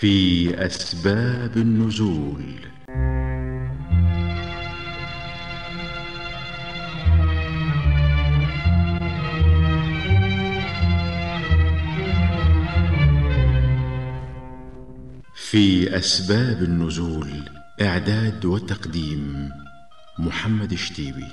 في أسباب النزول. في أسباب النزول، إعداد وتقديم محمد الشتيبي.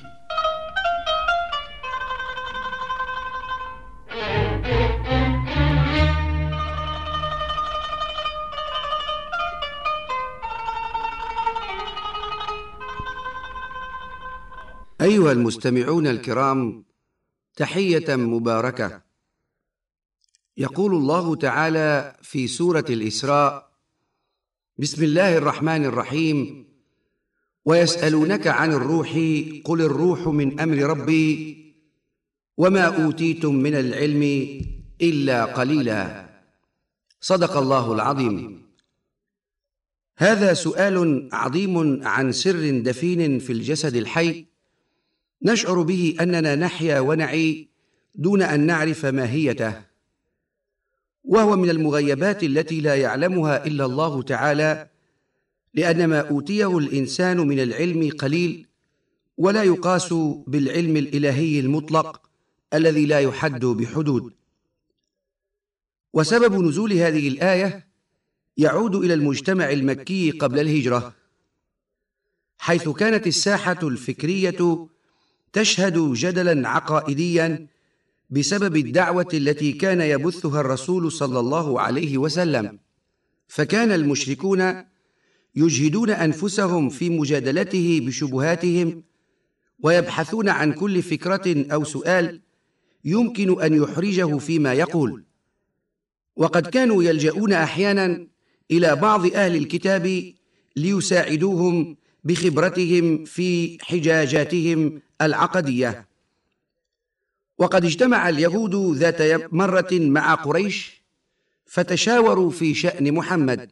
أيها المستمعون الكرام، تحية مباركة. يقول الله تعالى في سورة الإسراء: بسم الله الرحمن الرحيم: ويسألونك عن الروح قل الروح من أمر ربي وما أوتيتم من العلم إلا قليلا. صدق الله العظيم. هذا سؤال عظيم عن سر دفين في الجسد الحي، نشعر به أننا نحيا ونعي دون أن نعرف ماهيته، وهو من المغيبات التي لا يعلمها إلا الله تعالى، لأن ما أوتيه الإنسان من العلم قليل، ولا يقاس بالعلم الإلهي المطلق الذي لا يحد بحدود. وسبب نزول هذه الآية يعود إلى المجتمع المكي قبل الهجرة، حيث كانت الساحة الفكرية تشهد جدلاً عقائدياً بسبب الدعوة التي كان يبثها الرسول صلى الله عليه وسلم، فكان المشركون يجهدون أنفسهم في مجادلته بشبهاتهم، ويبحثون عن كل فكرة أو سؤال يمكن أن يحرجه فيما يقول، وقد كانوا يلجؤون أحياناً إلى بعض أهل الكتاب ليساعدوهم بخبرتهم في حجاجاتهم العقدية. وقد اجتمع اليهود ذات مرة مع قريش فتشاوروا في شأن محمد،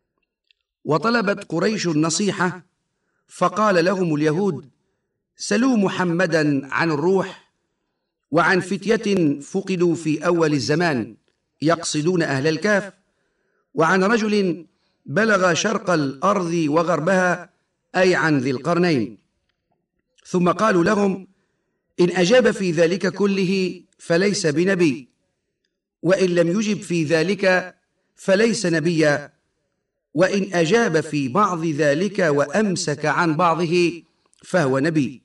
وطلبت قريش النصيحة، فقال لهم اليهود: سلوا محمداً عن الروح وعن فتية فقدوا في أول الزمان، يقصدون أهل الكهف، وعن رجل بلغ شرق الأرض وغربها، أي عن ذي القرنين. ثم قالوا لهم: إن أجاب في ذلك كله فليس بنبي، وإن لم يجب في ذلك فليس نبيا، وإن أجاب في بعض ذلك وأمسك عن بعضه فهو نبي.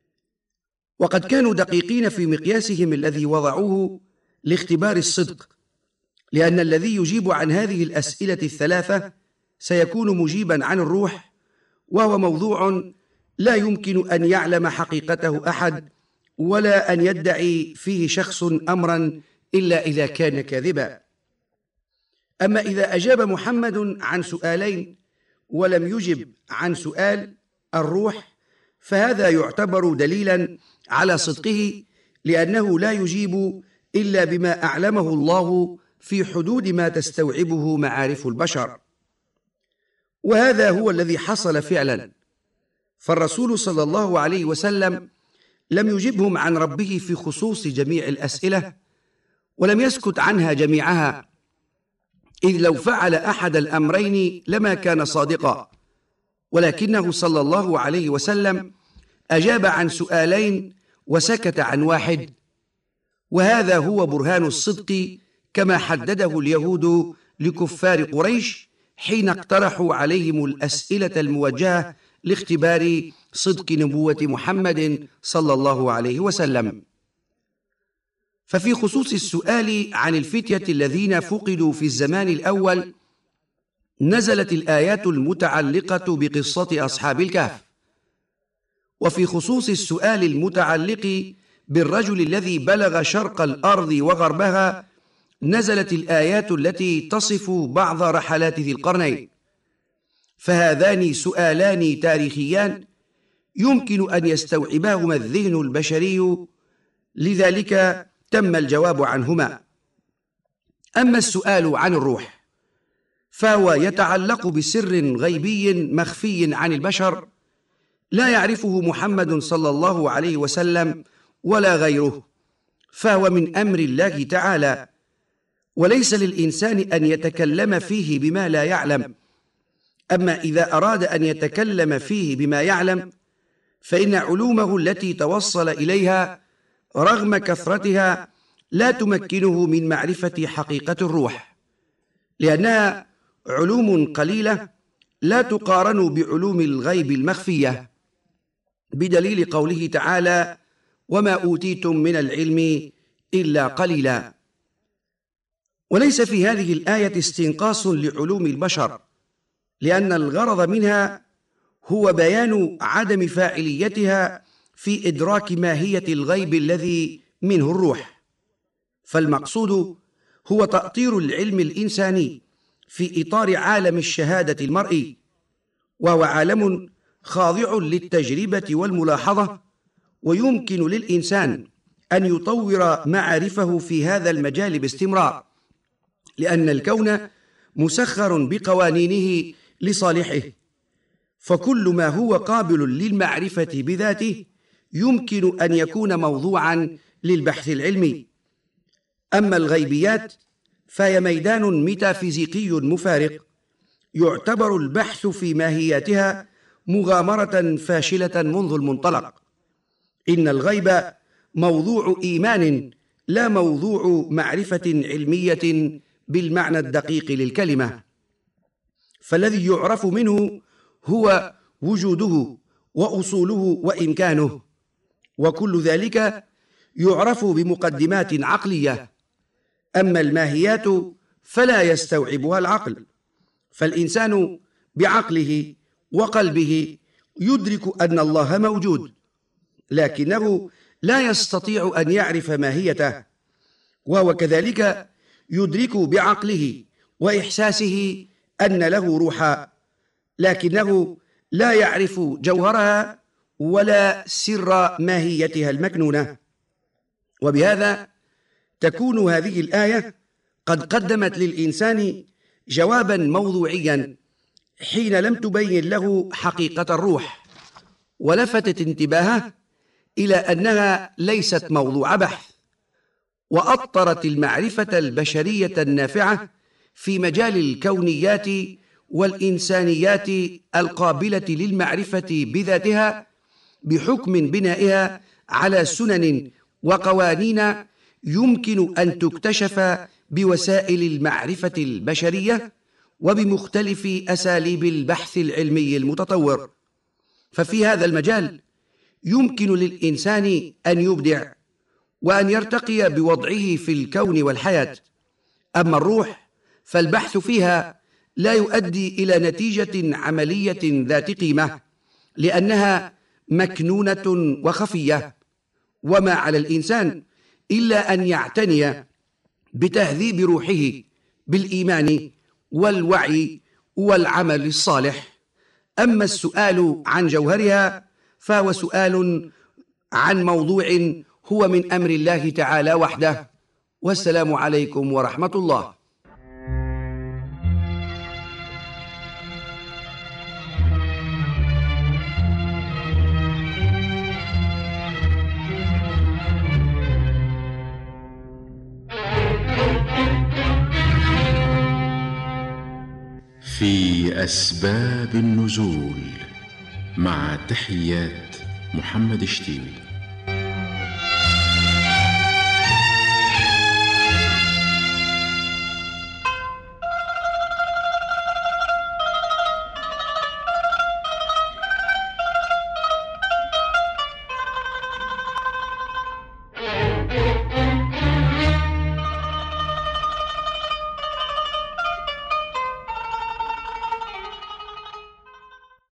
وقد كانوا دقيقين في مقياسهم الذي وضعوه لاختبار الصدق، لأن الذي يجيب عن هذه الأسئلة الثلاثة سيكون مجيبا عن الروح، وهو موضوع لا يمكن أن يعلم حقيقته أحد، ولا أن يدعي فيه شخص أمرا إلا إذا كان كاذبا. أما إذا أجاب محمد عن سؤالين ولم يجب عن سؤال الروح، فهذا يعتبر دليلا على صدقه، لأنه لا يجيب إلا بما أعلمه الله في حدود ما تستوعبه معارف البشر. وهذا هو الذي حصل فعلا، فالرسول صلى الله عليه وسلم لم يجبهم عن ربه في خصوص جميع الأسئلة، ولم يسكت عنها جميعها، إذ لو فعل أحد الأمرين لما كان صادقا، ولكنه صلى الله عليه وسلم أجاب عن سؤالين وسكت عن واحد، وهذا هو برهان الصدق كما حدده اليهود لكفار قريش حين اقترحوا عليهم الأسئلة الموجهة لاختبار صدق نبوة محمد صلى الله عليه وسلم. ففي خصوص السؤال عن الفتية الذين فقدوا في الزمان الأول نزلت الآيات المتعلقة بقصة أصحاب الكهف، وفي خصوص السؤال المتعلق بالرجل الذي بلغ شرق الأرض وغربها نزلت الآيات التي تصف بعض رحلات ذي القرنين. فهذان سؤالان تاريخيان يمكن أن يستوعباهما الذهن البشري، لذلك تم الجواب عنهما. أما السؤال عن الروح فهو يتعلق بسر غيبي مخفي عن البشر، لا يعرفه محمد صلى الله عليه وسلم ولا غيره، فهو من أمر الله تعالى، وليس للإنسان أن يتكلم فيه بما لا يعلم. أما إذا أراد أن يتكلم فيه بما يعلم فإن علومه التي توصل إليها رغم كثرتها لا تمكنه من معرفة حقيقة الروح، لأنها علوم قليلة لا تقارن بعلوم الغيب المخفية، بدليل قوله تعالى: وما أوتيتم من العلم إلا قليلا. وليس في هذه الآية استنقاص لعلوم البشر، لأن الغرض منها هو بيان عدم فاعليتها في إدراك ماهية الغيب الذي منه الروح. فالمقصود هو تأطير العلم الإنساني في إطار عالم الشهادة المرئي، وهو عالم خاضع للتجربة والملاحظة، ويمكن للإنسان أن يطور معارفه في هذا المجال باستمرار، لأن الكون مسخر بقوانينه لصالحه، فكل ما هو قابل للمعرفة بذاته يمكن أن يكون موضوعاً للبحث العلمي. أما الغيبيات فهي ميدان ميتافيزيقي مفارق، يعتبر البحث في ماهياتها مغامرة فاشلة منذ المنطلق. إن الغيب موضوع إيمان لا موضوع معرفة علمية بالمعنى الدقيق للكلمة، فالذي يعرف منه هو وجوده وأصوله وإمكانه، وكل ذلك يعرف بمقدمات عقلية. أما الماهيات فلا يستوعبها العقل، فالإنسان بعقله وقلبه يدرك أن الله موجود، لكنه لا يستطيع أن يعرف ماهيته، وهو كذلك يدرك بعقله وإحساسه أن له روحا، لكنه لا يعرف جوهرها ولا سر ماهيتها المكنونة. وبهذا تكون هذه الآية قد قدمت للإنسان جوابا موضوعيا حين لم تبين له حقيقة الروح، ولفتت انتباهه إلى أنها ليست موضوع بحث، وأطرت المعرفة البشرية النافعة في مجال الكونيات والإنسانيات القابلة للمعرفة بذاتها بحكم بنائها على سنن وقوانين يمكن أن تكتشف بوسائل المعرفة البشرية وبمختلف أساليب البحث العلمي المتطور. ففي هذا المجال يمكن للإنسان أن يبدع وأن يرتقي بوضعه في الكون والحياة. أما الروح فالبحث فيها لا يؤدي إلى نتيجة عملية ذات قيمة، لأنها مكنونة وخفية، وما على الإنسان إلا أن يعتني بتهذيب روحه بالإيمان والوعي والعمل الصالح. أما السؤال عن جوهرها فهو سؤال عن موضوع هو من أمر الله تعالى وحده. والسلام عليكم ورحمة الله. في أسباب النزول، مع تحيات محمد شتيبي.